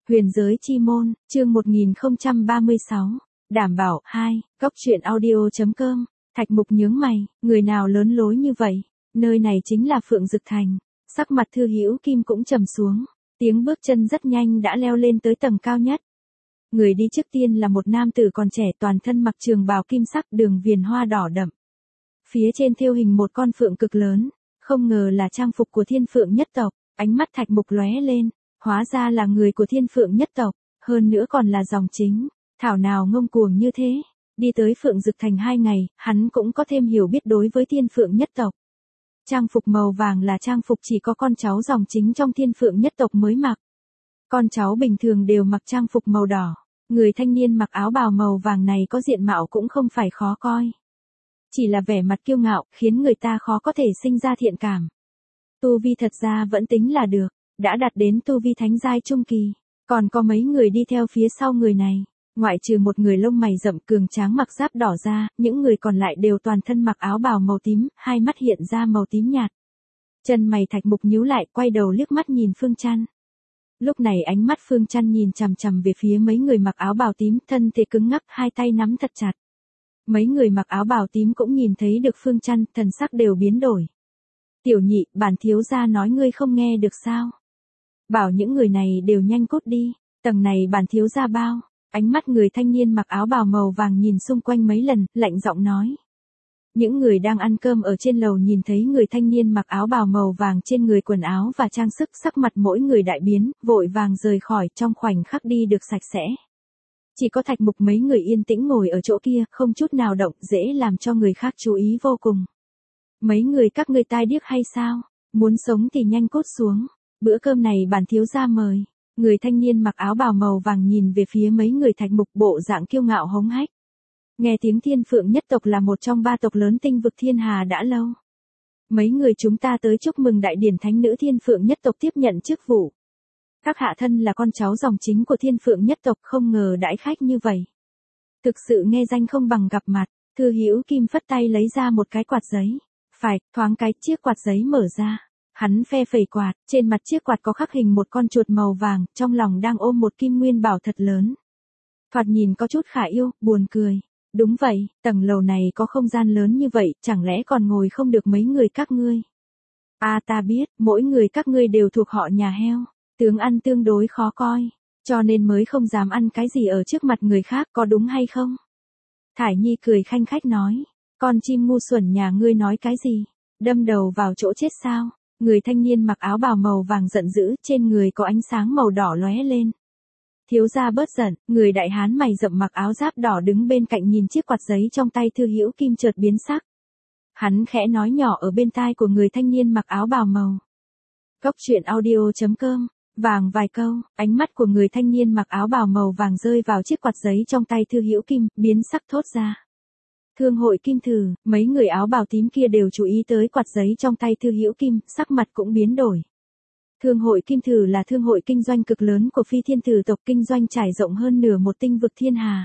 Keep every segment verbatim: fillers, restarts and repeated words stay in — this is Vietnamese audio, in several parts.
Huyền giới chi môn, chương một nghìn không trăm ba mươi sáu. Đảm bảo, hai, góc truyện audio.com, Thạch Mục nhướng mày, người nào lớn lối như vậy, nơi này chính là Phượng Dực Thành. Sắc mặt Thư Hữu Kim cũng trầm xuống, tiếng bước chân rất nhanh đã leo lên tới tầng cao nhất. Người đi trước tiên là một nam tử còn trẻ toàn thân mặc trường bào kim sắc đường viền hoa đỏ đậm. Phía trên thêu hình một con phượng cực lớn, không ngờ là trang phục của Thiên Phượng nhất tộc, ánh mắt Thạch Mục lóe lên. Hóa ra là người của Thiên Phượng nhất tộc, hơn nữa còn là dòng chính, thảo nào ngông cuồng như thế. Đi tới Phượng Dực Thành hai ngày, hắn cũng có thêm hiểu biết đối với Thiên Phượng nhất tộc. Trang phục màu vàng là trang phục chỉ có con cháu dòng chính trong Thiên Phượng nhất tộc mới mặc. Con cháu bình thường đều mặc trang phục màu đỏ, người thanh niên mặc áo bào màu vàng này có diện mạo cũng không phải khó coi. Chỉ là vẻ mặt kiêu ngạo, khiến người ta khó có thể sinh ra thiện cảm. Tu vi thật ra vẫn tính là được. Đã đạt đến tu vi thánh giai trung kỳ, còn có mấy người đi theo phía sau người này, ngoại trừ một người lông mày rậm cường tráng mặc giáp đỏ ra, những người còn lại đều toàn thân mặc áo bào màu tím, hai mắt hiện ra màu tím nhạt. Chân mày Thạch Mục nhíu lại, quay đầu liếc mắt nhìn Phương Trăn. Lúc này ánh mắt Phương Trăn nhìn chằm chằm về phía mấy người mặc áo bào tím, thân thể cứng ngắc, hai tay nắm thật chặt. Mấy người mặc áo bào tím cũng nhìn thấy được Phương Trăn, thần sắc đều biến đổi. Tiểu nhị, bản thiếu gia nói ngươi không nghe được sao? Bảo những người này đều nhanh cút đi, tầng này bản thiếu gia bao. Ánh mắt người thanh niên mặc áo bào màu vàng nhìn xung quanh mấy lần, lạnh giọng nói. Những người đang ăn cơm ở trên lầu nhìn thấy người thanh niên mặc áo bào màu vàng trên người quần áo và trang sức, sắc mặt mỗi người đại biến, vội vàng rời khỏi, trong khoảnh khắc đi được sạch sẽ. Chỉ có Thạch Mục mấy người yên tĩnh ngồi ở chỗ kia, không chút nào động, dễ làm cho người khác chú ý vô cùng. Mấy người các ngươi tai điếc hay sao? Muốn sống thì nhanh cút xuống. Bữa cơm này bản thiếu gia mời. Người thanh niên mặc áo bào màu vàng nhìn về phía mấy người Thạch Mục, bộ dạng kiêu ngạo hống hách. Nghe tiếng Thiên Phượng nhất tộc là một trong ba tộc lớn tinh vực thiên hà đã lâu. Mấy người chúng ta tới chúc mừng đại điển thánh nữ Thiên Phượng nhất tộc tiếp nhận chức vụ. Các hạ thân là con cháu dòng chính của Thiên Phượng nhất tộc, không ngờ đãi khách như vậy. Thực sự nghe danh không bằng gặp mặt. Thư Hữu Kim phất tay lấy ra một cái quạt giấy. Phải, thoáng cái chiếc quạt giấy mở ra. Hắn phe phẩy quạt, trên mặt chiếc quạt có khắc hình một con chuột màu vàng, trong lòng đang ôm một kim nguyên bảo thật lớn. Thoạt nhìn có chút khả yêu, buồn cười. Đúng vậy, tầng lầu này có không gian lớn như vậy, chẳng lẽ còn ngồi không được mấy người các ngươi? À ta biết, mỗi người các ngươi đều thuộc họ nhà heo, tướng ăn tương đối khó coi, cho nên mới không dám ăn cái gì ở trước mặt người khác, có đúng hay không? Thải Nhi cười khanh khách nói, con chim ngu xuẩn nhà ngươi nói cái gì? Đâm đầu vào chỗ chết sao? Người thanh niên mặc áo bào màu vàng giận dữ, trên người có ánh sáng màu đỏ lóe lên. Thiếu gia bớt giận, người đại hán mày rậm mặc áo giáp đỏ đứng bên cạnh nhìn chiếc quạt giấy trong tay Thư Hữu Kim chợt biến sắc. Hắn khẽ nói nhỏ ở bên tai của người thanh niên mặc áo bào màu. Góc truyện audio.com, vàng vài câu, ánh mắt của người thanh niên mặc áo bào màu vàng rơi vào chiếc quạt giấy trong tay Thư Hữu Kim, biến sắc thốt ra. Thương hội Kim Thử, mấy người áo bào tím kia đều chú ý tới quạt giấy trong tay Thư Hữu Kim, sắc mặt cũng biến đổi. Thương hội Kim Thử là thương hội kinh doanh cực lớn của Phi Thiên Thử tộc, kinh doanh trải rộng hơn nửa một tinh vực thiên hà.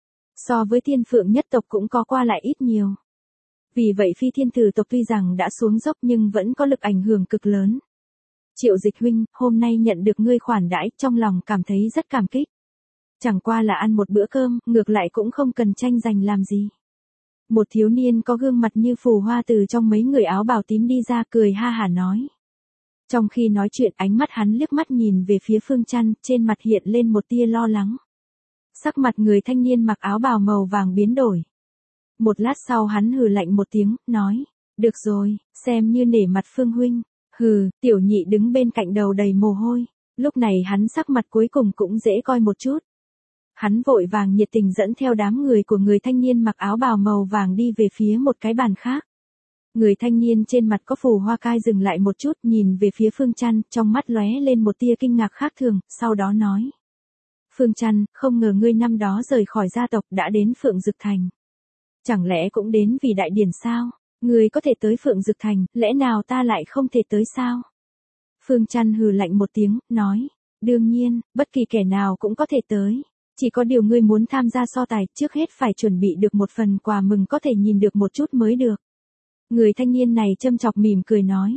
So với Thiên Phượng nhất tộc cũng có qua lại ít nhiều. Vì vậy Phi Thiên Thử tộc tuy rằng đã xuống dốc nhưng vẫn có lực ảnh hưởng cực lớn. Triệu Dịch huynh, hôm nay nhận được ngươi khoản đãi, trong lòng cảm thấy rất cảm kích. Chẳng qua là ăn một bữa cơm, ngược lại cũng không cần tranh giành làm gì. Một thiếu niên có gương mặt như phù hoa từ trong mấy người áo bào tím đi ra, cười ha hả nói. Trong khi nói chuyện, ánh mắt hắn liếc mắt nhìn về phía Phương Trăn, trên mặt hiện lên một tia lo lắng. Sắc mặt người thanh niên mặc áo bào màu vàng biến đổi. Một lát sau hắn hừ lạnh một tiếng, nói, được rồi, xem như nể mặt Phương huynh. Hừ, tiểu nhị đứng bên cạnh đầu đầy mồ hôi, lúc này hắn sắc mặt cuối cùng cũng dễ coi một chút. Hắn vội vàng nhiệt tình dẫn theo đám người của người thanh niên mặc áo bào màu vàng đi về phía một cái bàn khác. Người thanh niên trên mặt có phù hoa cai dừng lại một chút, nhìn về phía Phương Trăn, trong mắt lóe lên một tia kinh ngạc khác thường, sau đó nói. Phương Trăn, không ngờ ngươi năm đó rời khỏi gia tộc đã đến Phượng Dực Thành. Chẳng lẽ cũng đến vì đại điển sao? Ngươi có thể tới Phượng Dực Thành, lẽ nào ta lại không thể tới sao? Phương Trăn hừ lạnh một tiếng, nói. Đương nhiên, bất kỳ kẻ nào cũng có thể tới. Chỉ có điều ngươi muốn tham gia so tài, trước hết phải chuẩn bị được một phần quà mừng có thể nhìn được một chút mới được. Người thanh niên này châm chọc mỉm cười nói.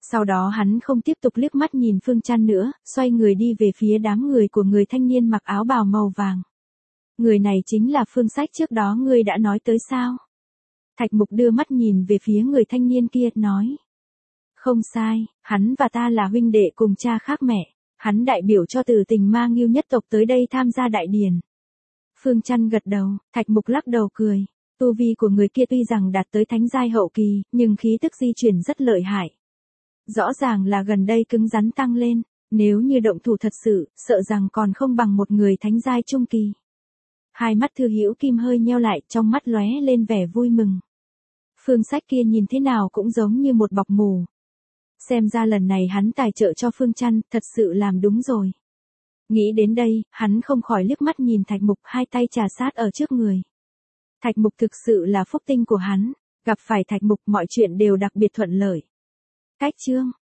Sau đó hắn không tiếp tục liếc mắt nhìn Phương Trăn nữa, xoay người đi về phía đám người của người thanh niên mặc áo bào màu vàng. Người này chính là Phương Sách trước đó ngươi đã nói tới sao? Thạch Mục đưa mắt nhìn về phía người thanh niên kia, nói. Không sai, hắn và ta là huynh đệ cùng cha khác mẹ. Hắn đại biểu cho Tử Tình Ma Ngưu nhất tộc tới đây tham gia đại điển. Phương Trăn gật đầu, Thạch Mục lắc đầu cười. Tu vi của người kia tuy rằng đạt tới thánh giai hậu kỳ, nhưng khí tức di chuyển rất lợi hại. Rõ ràng là gần đây cứng rắn tăng lên, nếu như động thủ thật sự, sợ rằng còn không bằng một người thánh giai trung kỳ. Hai mắt Thư Hữu Kim hơi nheo lại, trong mắt lóe lên vẻ vui mừng. Phương Sách kia nhìn thế nào cũng giống như một bọc mù. Xem ra lần này hắn tài trợ cho Phương Trăn, thật sự làm đúng rồi. Nghĩ đến đây, hắn không khỏi liếc mắt nhìn Thạch Mục, hai tay trà sát ở trước người. Thạch Mục thực sự là phúc tinh của hắn, gặp phải Thạch Mục mọi chuyện đều đặc biệt thuận lợi. Cách chương